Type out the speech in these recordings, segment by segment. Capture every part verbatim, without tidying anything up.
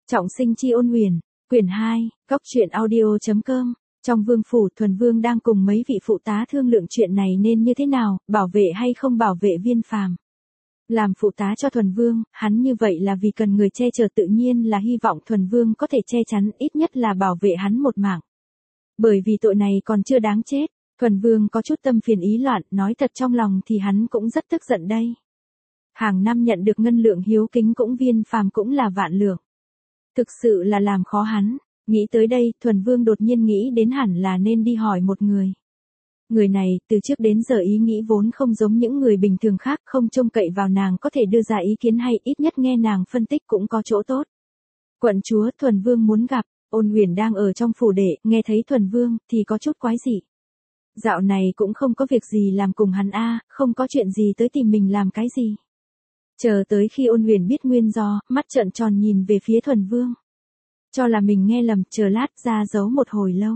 Trọng sinh chi ôn huyền, quyển hai, góc truyện audio.com. Trong vương phủ, Thuần Vương đang cùng mấy vị phụ tá thương lượng chuyện này nên như thế nào, bảo vệ hay không bảo vệ Viên Phàm. Làm phụ tá cho Thuần Vương, hắn như vậy là vì cần người che chở, tự nhiên là hy vọng Thuần Vương có thể che chắn, ít nhất là bảo vệ hắn một mạng. Bởi vì tội này còn chưa đáng chết, Thuần Vương có chút tâm phiền ý loạn, nói thật trong lòng thì hắn cũng rất tức giận đây. Hàng năm nhận được ngân lượng hiếu kính cũng Viên Phàm cũng là vạn lượng. Thực sự là làm khó hắn. Nghĩ tới đây, Thuần Vương đột nhiên nghĩ đến hẳn là nên đi hỏi một người. Người này, từ trước đến giờ ý nghĩ vốn không giống những người bình thường khác, không trông cậy vào nàng có thể đưa ra ý kiến hay ít nhất nghe nàng phân tích cũng có chỗ tốt. Quận chúa, Thuần Vương muốn gặp. Ôn Huyền đang ở trong phủ đệ, nghe thấy Thuần Vương thì có chút quái dị. Dạo này cũng không có việc gì làm cùng hắn a, không có chuyện gì tới tìm mình làm cái gì. Chờ tới khi Ôn Huyền biết nguyên do, mắt trợn tròn nhìn về phía Thuần Vương. Cho là mình nghe lầm, chờ lát ra giấu một hồi lâu.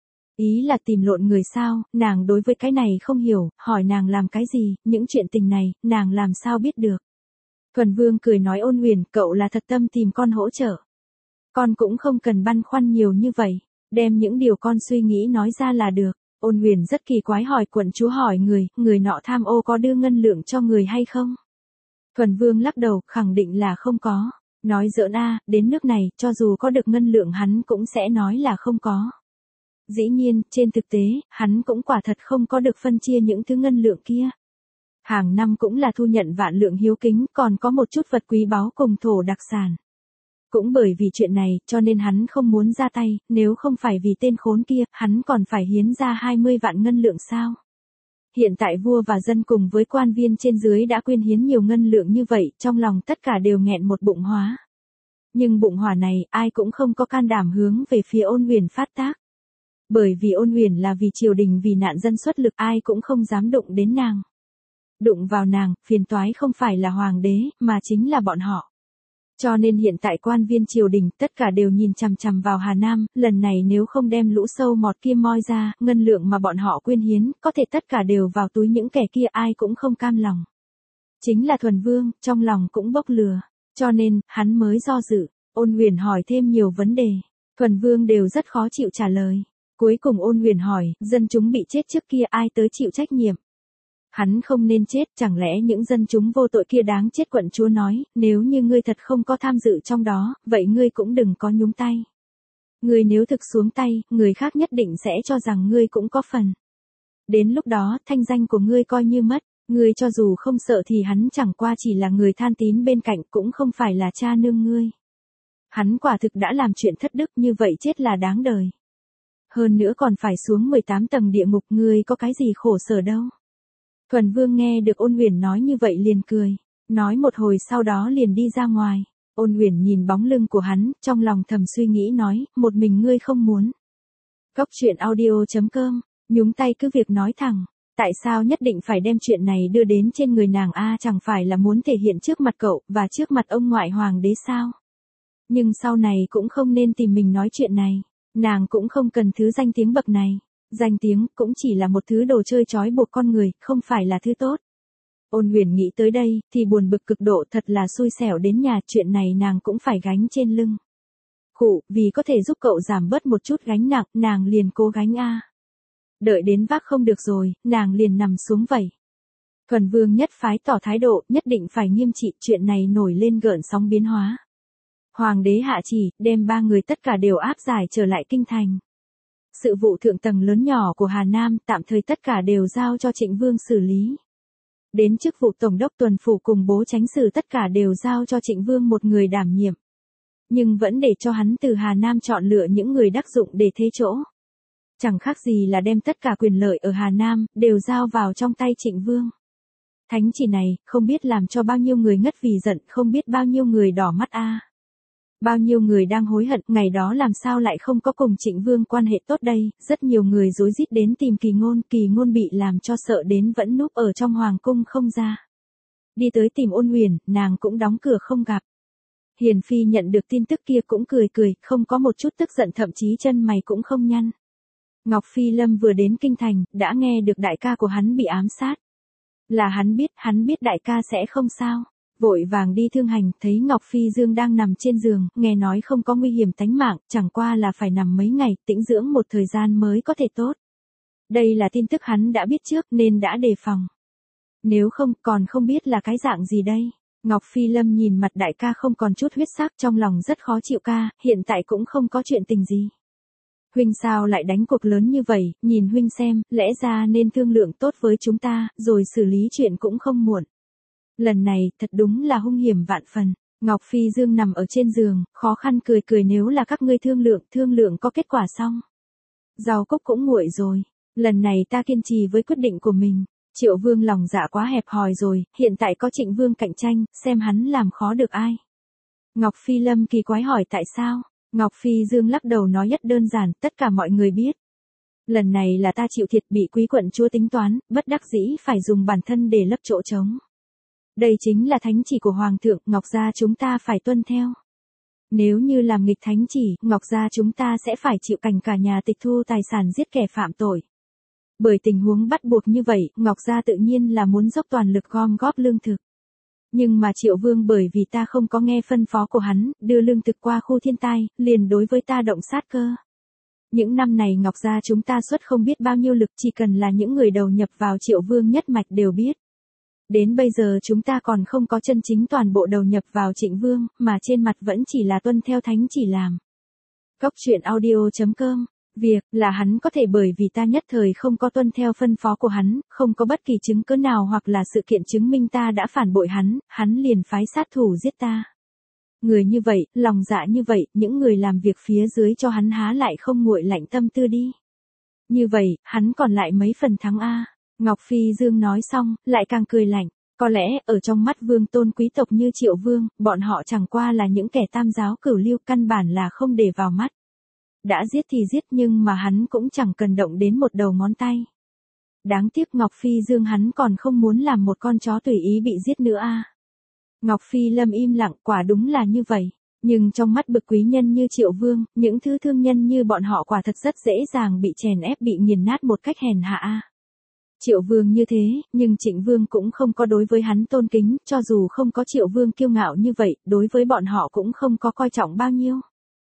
Ý là tìm lộn người sao, nàng đối với cái này không hiểu, hỏi nàng làm cái gì, những chuyện tình này, nàng làm sao biết được. Thuần Vương cười nói Ôn Huyền, cậu là thật tâm tìm con hỗ trợ. Con cũng không cần băn khoăn nhiều như vậy, đem những điều con suy nghĩ nói ra là được. Ôn Huyền rất kỳ quái hỏi quận chúa hỏi người, người nọ tham ô có đưa ngân lượng cho người hay không? Thuần Vương lắc đầu, khẳng định là không có. Nói giỡn a, đến nước này, cho dù có được ngân lượng hắn cũng sẽ nói là không có. Dĩ nhiên, trên thực tế, hắn cũng quả thật không có được phân chia những thứ ngân lượng kia. Hàng năm cũng là thu nhận vạn lượng hiếu kính, còn có một chút vật quý báu cùng thổ đặc sản. Cũng bởi vì chuyện này, cho nên hắn không muốn ra tay, nếu không phải vì tên khốn kia, hắn còn phải hiến ra hai mươi vạn ngân lượng sao. Hiện tại vua và dân cùng với quan viên trên dưới đã quyên hiến nhiều ngân lượng như vậy, trong lòng tất cả đều nghẹn một bụng hóa. Nhưng bụng hỏa này, ai cũng không có can đảm hướng về phía Ôn Huyền phát tác. Bởi vì Ôn Huyền là vì triều đình vì nạn dân xuất lực, ai cũng không dám đụng đến nàng. Đụng vào nàng, phiền toái không phải là hoàng đế, mà chính là bọn họ. Cho nên hiện tại quan viên triều đình tất cả đều nhìn chằm chằm vào Hà Nam, lần này nếu không đem lũ sâu mọt kia moi ra, ngân lượng mà bọn họ quyên hiến, có thể tất cả đều vào túi những kẻ kia, ai cũng không cam lòng. Chính là Thuần Vương, trong lòng cũng bốc lừa, cho nên, hắn mới do dự. Ôn Huyền hỏi thêm nhiều vấn đề, Thuần Vương đều rất khó chịu trả lời. Cuối cùng Ôn Huyền hỏi, dân chúng bị chết trước kia ai tới chịu trách nhiệm? Hắn không nên chết, chẳng lẽ những dân chúng vô tội kia đáng chết? Quận chúa nói, nếu như ngươi thật không có tham dự trong đó, vậy ngươi cũng đừng có nhúng tay. Ngươi nếu thực xuống tay, người khác nhất định sẽ cho rằng ngươi cũng có phần. Đến lúc đó, thanh danh của ngươi coi như mất, ngươi cho dù không sợ thì hắn chẳng qua chỉ là người than tín bên cạnh, cũng không phải là cha nương ngươi. Hắn quả thực đã làm chuyện thất đức, như vậy chết là đáng đời. Hơn nữa còn phải xuống mười tám tầng địa ngục, ngươi có cái gì khổ sở đâu. Thuần Vương nghe được Ôn Huyền nói như vậy liền cười, nói một hồi sau đó liền đi ra ngoài. Ôn Huyền nhìn bóng lưng của hắn, trong lòng thầm suy nghĩ nói, một mình ngươi không muốn. Góc truyện audio.com, nhúng tay cứ việc nói thẳng, tại sao nhất định phải đem chuyện này đưa đến trên người nàng a, chẳng phải là muốn thể hiện trước mặt cậu, và trước mặt ông ngoại hoàng đế sao? Nhưng sau này cũng không nên tìm mình nói chuyện này, nàng cũng không cần thứ danh tiếng bậc này. Danh tiếng cũng chỉ là một thứ đồ chơi trói buộc con người, không phải là thứ tốt. Ôn Huyền nghĩ tới đây, thì buồn bực cực độ, thật là xui xẻo đến nhà, chuyện này nàng cũng phải gánh trên lưng. Khụ, vì có thể giúp cậu giảm bớt một chút gánh nặng, nàng liền cố gánh a. Đợi đến vác không được rồi, nàng liền nằm xuống vậy. Thuần Vương nhất phái tỏ thái độ, nhất định phải nghiêm trị, chuyện này nổi lên gợn sóng biến hóa. Hoàng đế hạ chỉ, đem ba người tất cả đều áp giải trở lại kinh thành. Sự vụ thượng tầng lớn nhỏ của Hà Nam tạm thời tất cả đều giao cho Trịnh Vương xử lý. Đến chức vụ tổng đốc tuần phủ cùng bố chánh sử tất cả đều giao cho Trịnh Vương một người đảm nhiệm. Nhưng vẫn để cho hắn từ Hà Nam chọn lựa những người đắc dụng để thế chỗ. Chẳng khác gì là đem tất cả quyền lợi ở Hà Nam đều giao vào trong tay Trịnh Vương. Thánh chỉ này không biết làm cho bao nhiêu người ngất vì giận, không biết bao nhiêu người đỏ mắt a. Bao nhiêu người đang hối hận, ngày đó làm sao lại không có cùng Trịnh Vương quan hệ tốt đây, rất nhiều người rối rít đến tìm Kỳ Ngôn, Kỳ Ngôn bị làm cho sợ đến vẫn núp ở trong hoàng cung không ra. Đi tới tìm Ôn Huyền, nàng cũng đóng cửa không gặp. Hiền Phi nhận được tin tức kia cũng cười cười, không có một chút tức giận, thậm chí chân mày cũng không nhăn. Ngọc Phi Lâm vừa đến kinh thành, đã nghe được đại ca của hắn bị ám sát. Là hắn biết, hắn biết đại ca sẽ không sao. Vội vàng đi thương hành, thấy Ngọc Phi Dương đang nằm trên giường, nghe nói không có nguy hiểm tánh mạng, chẳng qua là phải nằm mấy ngày, tĩnh dưỡng một thời gian mới có thể tốt. Đây là tin tức hắn đã biết trước nên đã đề phòng. Nếu không, còn không biết là cái dạng gì đây. Ngọc Phi Lâm nhìn mặt đại ca không còn chút huyết sắc, trong lòng rất khó chịu. Ca, hiện tại cũng không có chuyện tình gì. Huynh sao lại đánh cuộc lớn như vậy, nhìn huynh xem, lẽ ra nên thương lượng tốt với chúng ta, rồi xử lý chuyện cũng không muộn. Lần này, thật đúng là hung hiểm vạn phần. Ngọc Phi Dương nằm ở trên giường, khó khăn cười cười, nếu là các ngươi thương lượng, thương lượng có kết quả xong. Rau cúc cũng nguội rồi. Lần này ta kiên trì với quyết định của mình. Triệu Vương lòng dạ quá hẹp hòi rồi, hiện tại có Trịnh Vương cạnh tranh, xem hắn làm khó được ai. Ngọc Phi Lâm kỳ quái hỏi tại sao? Ngọc Phi Dương lắc đầu nói rất đơn giản, tất cả mọi người biết. Lần này là ta chịu thiệt, bị quý quận chúa tính toán, bất đắc dĩ phải dùng bản thân để lấp chỗ trống. Đây chính là thánh chỉ của Hoàng thượng, Ngọc gia chúng ta phải tuân theo. Nếu như làm nghịch thánh chỉ, Ngọc gia chúng ta sẽ phải chịu cảnh cả nhà tịch thu tài sản, giết kẻ phạm tội. Bởi tình huống bắt buộc như vậy, Ngọc gia tự nhiên là muốn dốc toàn lực gom góp lương thực. Nhưng mà Triệu Vương bởi vì ta không có nghe phân phó của hắn, đưa lương thực qua khu thiên tai, liền đối với ta động sát cơ. Những năm này Ngọc gia chúng ta xuất không biết bao nhiêu lực, chỉ cần là những người đầu nhập vào Triệu Vương nhất mạch đều biết. Đến bây giờ chúng ta còn không có chân chính toàn bộ đầu nhập vào Trịnh Vương, mà trên mặt vẫn chỉ là tuân theo thánh chỉ làm. Cốc truyện audio chấm com. Việc là hắn có thể bởi vì ta nhất thời không có tuân theo phân phó của hắn, không có bất kỳ chứng cứ nào hoặc là sự kiện chứng minh ta đã phản bội hắn, hắn liền phái sát thủ giết ta. Người như vậy, lòng dạ như vậy, những người làm việc phía dưới cho hắn há lại không nguội lạnh tâm tư đi. Như vậy, hắn còn lại mấy phần thắng a. Ngọc Phi Dương nói xong, lại càng cười lạnh. Có lẽ, ở trong mắt vương tôn quý tộc như Triệu Vương, bọn họ chẳng qua là những kẻ tam giáo cửu lưu, căn bản là không để vào mắt. Đã giết thì giết, nhưng mà hắn cũng chẳng cần động đến một đầu ngón tay. Đáng tiếc Ngọc Phi Dương hắn còn không muốn làm một con chó tùy ý bị giết nữa a. Ngọc Phi Lâm im lặng, quả đúng là như vậy. Nhưng trong mắt bực quý nhân như Triệu Vương, những thứ thương nhân như bọn họ quả thật rất dễ dàng bị chèn ép, bị nghiền nát một cách hèn hạ a. Triệu Vương như thế, nhưng Trịnh Vương cũng không có đối với hắn tôn kính, cho dù không có Triệu Vương kiêu ngạo như vậy, đối với bọn họ cũng không có coi trọng bao nhiêu.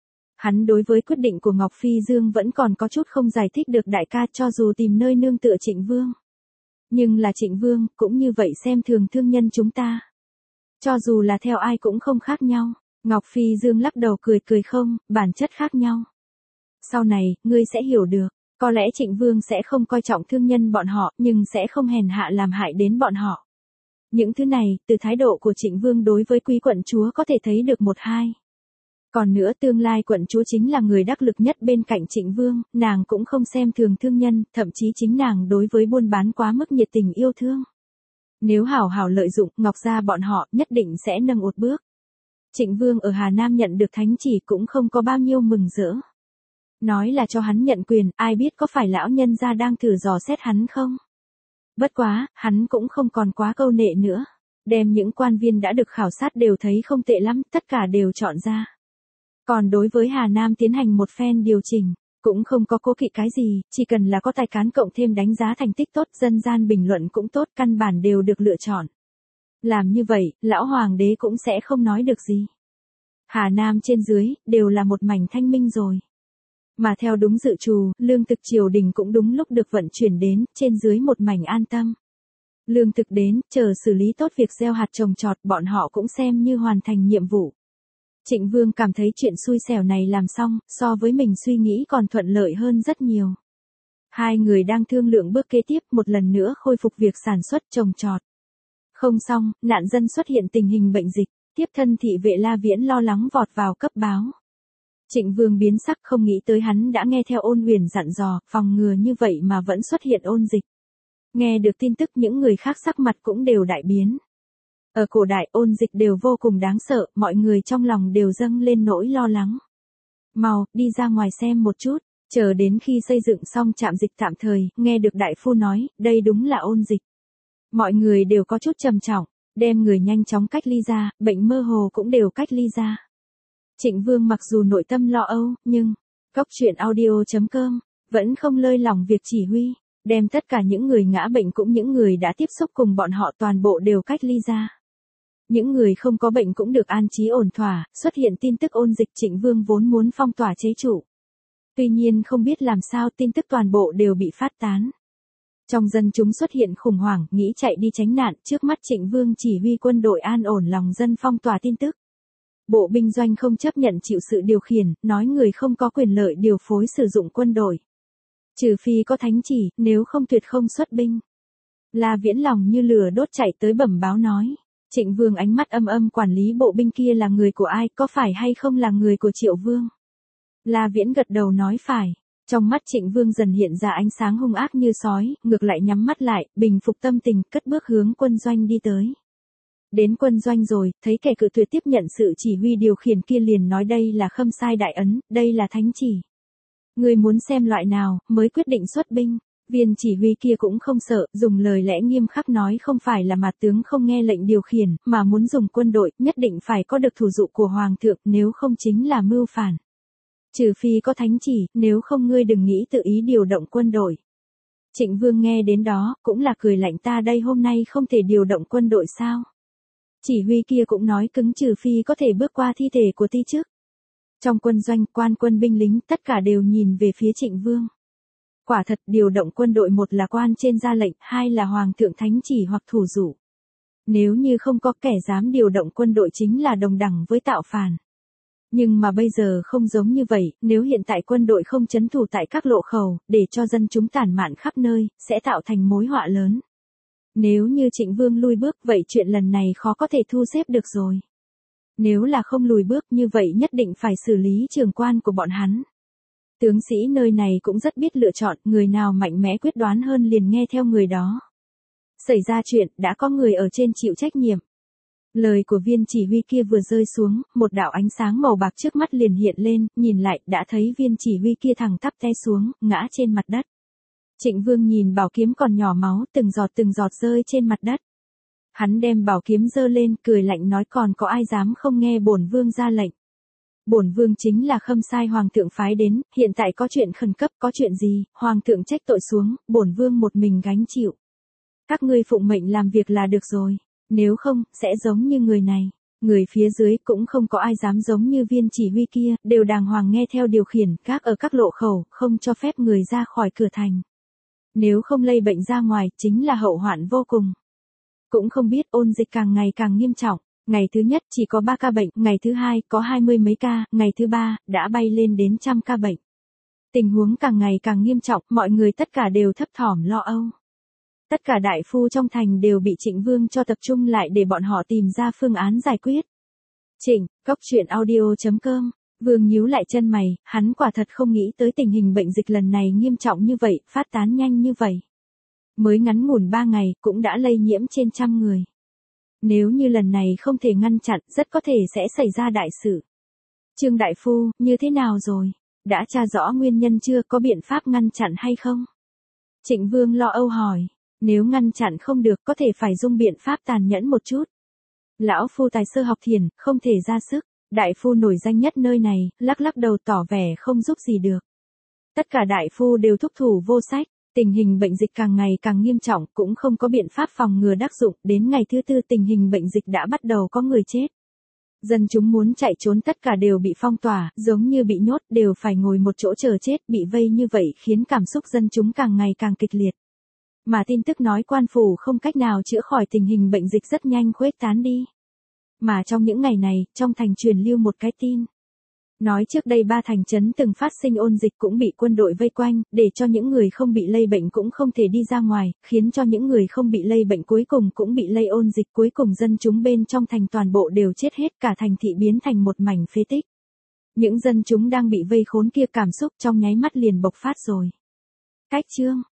Hắn đối với quyết định của Ngọc Phi Dương vẫn còn có chút không giải thích được, đại ca, cho dù tìm nơi nương tựa Trịnh Vương. Nhưng là Trịnh Vương, cũng như vậy xem thường thương nhân chúng ta. Cho dù là theo ai cũng không khác nhau. Ngọc Phi Dương lắc đầu cười cười, không, bản chất khác nhau. Sau này, ngươi sẽ hiểu được, có lẽ Trịnh Vương sẽ không coi trọng thương nhân bọn họ, nhưng sẽ không hèn hạ làm hại đến bọn họ. Những thứ này, từ thái độ của Trịnh Vương đối với quý quận chúa có thể thấy được một hai. Còn nữa, tương lai quận chúa chính là người đắc lực nhất bên cạnh Trịnh Vương, nàng cũng không xem thường thương nhân, thậm chí chính nàng đối với buôn bán quá mức nhiệt tình yêu thương. Nếu hảo hảo lợi dụng, Ngọc gia bọn họ nhất định sẽ nâng một bước. Trịnh Vương ở Hà Nam nhận được thánh chỉ cũng không có bao nhiêu mừng rỡ. Nói là cho hắn nhận quyền, ai biết có phải lão nhân gia đang thử dò xét hắn không? Bất quá, hắn cũng không còn quá câu nệ nữa. Đem những quan viên đã được khảo sát đều thấy không tệ lắm, tất cả đều chọn ra. Còn đối với Hà Nam tiến hành một phen điều chỉnh, cũng không có cố kỵ cái gì, chỉ cần là có tài cán cộng thêm đánh giá thành tích tốt, dân gian bình luận cũng tốt, căn bản đều được lựa chọn. Làm như vậy, lão hoàng đế cũng sẽ không nói được gì. Hà Nam trên dưới, đều là một mảnh thanh minh rồi. Mà theo đúng dự trù, lương thực triều đình cũng đúng lúc được vận chuyển đến, trên dưới một mảnh an tâm. Lương thực đến, chờ xử lý tốt việc gieo hạt trồng trọt, bọn họ cũng xem như hoàn thành nhiệm vụ. Trịnh Vương cảm thấy chuyện xui xẻo này làm xong, so với mình suy nghĩ còn thuận lợi hơn rất nhiều. Hai người đang thương lượng bước kế tiếp, một lần nữa khôi phục việc sản xuất trồng trọt. Không xong, nạn dân xuất hiện tình hình bệnh dịch, tiếp thân thị vệ La Viễn lo lắng vọt vào cấp báo. Trịnh Vương biến sắc, không nghĩ tới hắn đã nghe theo Ôn Huyền dặn dò, phòng ngừa như vậy mà vẫn xuất hiện ôn dịch. Nghe được tin tức, những người khác sắc mặt cũng đều đại biến. Ở cổ đại, ôn dịch đều vô cùng đáng sợ, mọi người trong lòng đều dâng lên nỗi lo lắng. Mau, đi ra ngoài xem một chút, chờ đến khi xây dựng xong trạm dịch tạm thời, nghe được đại phu nói, đây đúng là ôn dịch. Mọi người đều có chút trầm trọng, đem người nhanh chóng cách ly ra, bệnh mơ hồ cũng đều cách ly ra. Trịnh Vương mặc dù nội tâm lo âu, nhưng, cốc truyện audio chấm com, vẫn không lơi lỏng việc chỉ huy, đem tất cả những người ngã bệnh cũng những người đã tiếp xúc cùng bọn họ toàn bộ đều cách ly ra. Những người không có bệnh cũng được an trí ổn thỏa, xuất hiện tin tức ôn dịch Trịnh Vương vốn muốn phong tỏa chế trụ. Tuy nhiên không biết làm sao tin tức toàn bộ đều bị phát tán. Trong dân chúng xuất hiện khủng hoảng, nghĩ chạy đi tránh nạn, trước mắt Trịnh Vương chỉ huy quân đội an ổn lòng dân phong tỏa tin tức. Bộ binh doanh không chấp nhận chịu sự điều khiển, nói người không có quyền lợi điều phối sử dụng quân đội. Trừ phi có thánh chỉ, nếu không tuyệt không xuất binh. La Viễn lòng như lửa đốt chạy tới bẩm báo nói. Trịnh Vương ánh mắt âm âm quản lý bộ binh kia là người của ai, có phải hay không là người của Triệu Vương? La Viễn gật đầu nói phải. Trong mắt Trịnh Vương dần hiện ra ánh sáng hung ác như sói, ngược lại nhắm mắt lại, bình phục tâm tình, cất bước hướng quân doanh đi tới. Đến quân doanh rồi, thấy kẻ cự tuyệt tiếp nhận sự chỉ huy điều khiển kia liền nói đây là khâm sai đại ấn, đây là thánh chỉ. Người muốn xem loại nào, mới quyết định xuất binh. Viên chỉ huy kia cũng không sợ, dùng lời lẽ nghiêm khắc nói không phải là mặt tướng không nghe lệnh điều khiển, mà muốn dùng quân đội, nhất định phải có được thủ dụ của Hoàng thượng, nếu không chính là mưu phản. Trừ phi có thánh chỉ, nếu không ngươi đừng nghĩ tự ý điều động quân đội. Trịnh Vương nghe đến đó, cũng là cười lạnh ta đây hôm nay không thể điều động quân đội sao. Chỉ huy kia cũng nói cứng trừ phi có thể bước qua thi thể của ti chức. Trong quân doanh, quan quân binh lính, tất cả đều nhìn về phía Trịnh Vương. Quả thật điều động quân đội một là quan trên ra lệnh, hai là Hoàng thượng thánh chỉ hoặc thủ dụ. Nếu như không có kẻ dám điều động quân đội chính là đồng đẳng với tạo phản. Nhưng mà bây giờ không giống như vậy, nếu hiện tại quân đội không trấn thủ tại các lộ khẩu, để cho dân chúng tản mạn khắp nơi, sẽ tạo thành mối họa lớn. Nếu như Trịnh Vương lui bước, vậy chuyện lần này khó có thể thu xếp được rồi. Nếu là không lùi bước như vậy nhất định phải xử lý trường quan của bọn hắn. Tướng sĩ nơi này cũng rất biết lựa chọn, người nào mạnh mẽ quyết đoán hơn liền nghe theo người đó. Xảy ra chuyện, đã có người ở trên chịu trách nhiệm. Lời của viên chỉ huy kia vừa rơi xuống, một đạo ánh sáng màu bạc trước mắt liền hiện lên, nhìn lại, đã thấy viên chỉ huy kia thẳng tắp té xuống, ngã trên mặt đất. Trịnh Vương nhìn bảo kiếm còn nhỏ máu, từng giọt từng giọt rơi trên mặt đất. Hắn đem bảo kiếm giơ lên, cười lạnh nói còn có ai dám không nghe bổn vương ra lệnh. Bổn vương chính là khâm sai hoàng thượng phái đến, hiện tại có chuyện khẩn cấp, có chuyện gì, hoàng thượng trách tội xuống, bổn vương một mình gánh chịu. Các ngươi phụng mệnh làm việc là được rồi, nếu không, sẽ giống như người này. Người phía dưới cũng không có ai dám giống như viên chỉ huy kia, đều đàng hoàng nghe theo điều khiển, các ở các lộ khẩu, không cho phép người ra khỏi cửa thành. Nếu không lây bệnh ra ngoài, chính là hậu hoạn vô cùng. Cũng không biết ôn dịch càng ngày càng nghiêm trọng. Ngày thứ nhất chỉ có ba ca bệnh, ngày thứ hai có hai mươi mấy ca, ngày thứ ba đã bay lên đến trăm ca bệnh. Tình huống càng ngày càng nghiêm trọng, mọi người tất cả đều thấp thỏm lo âu. Tất cả đại phu trong thành đều bị Trịnh Vương cho tập trung lại để bọn họ tìm ra phương án giải quyết. Trịnh, cốc truyện audio chấm com. Vương nhíu lại chân mày, hắn quả thật không nghĩ tới tình hình bệnh dịch lần này nghiêm trọng như vậy, phát tán nhanh như vậy. Mới ngắn ngủn ba ngày, cũng đã lây nhiễm trên trăm người. Nếu như lần này không thể ngăn chặn, rất có thể sẽ xảy ra đại sự. Trương đại phu, như thế nào rồi? Đã tra rõ nguyên nhân chưa, có biện pháp ngăn chặn hay không? Trịnh Vương lo âu hỏi. Nếu ngăn chặn không được, có thể phải dùng biện pháp tàn nhẫn một chút. Lão phu tài sơ học thiền, không thể ra sức. Đại phu nổi danh nhất nơi này, lắc lắc đầu tỏ vẻ không giúp gì được. Tất cả đại phu đều thúc thủ vô sách. Tình hình bệnh dịch càng ngày càng nghiêm trọng, cũng không có biện pháp phòng ngừa đắc dụng, đến ngày thứ tư tình hình bệnh dịch đã bắt đầu có người chết. Dân chúng muốn chạy trốn tất cả đều bị phong tỏa, giống như bị nhốt, đều phải ngồi một chỗ chờ chết, bị vây như vậy khiến cảm xúc dân chúng càng ngày càng kịch liệt. Mà tin tức nói quan phủ không cách nào chữa khỏi tình hình bệnh dịch rất nhanh khuếch tán đi. Mà trong những ngày này, trong thành truyền lưu một cái tin. Nói trước đây ba thành trấn từng phát sinh ôn dịch cũng bị quân đội vây quanh, để cho những người không bị lây bệnh cũng không thể đi ra ngoài, khiến cho những người không bị lây bệnh cuối cùng cũng bị lây ôn dịch, cuối cùng dân chúng bên trong thành toàn bộ đều chết hết, cả thành thị biến thành một mảnh phế tích. Những dân chúng đang bị vây khốn kia cảm xúc trong nháy mắt liền bộc phát rồi. Cách chương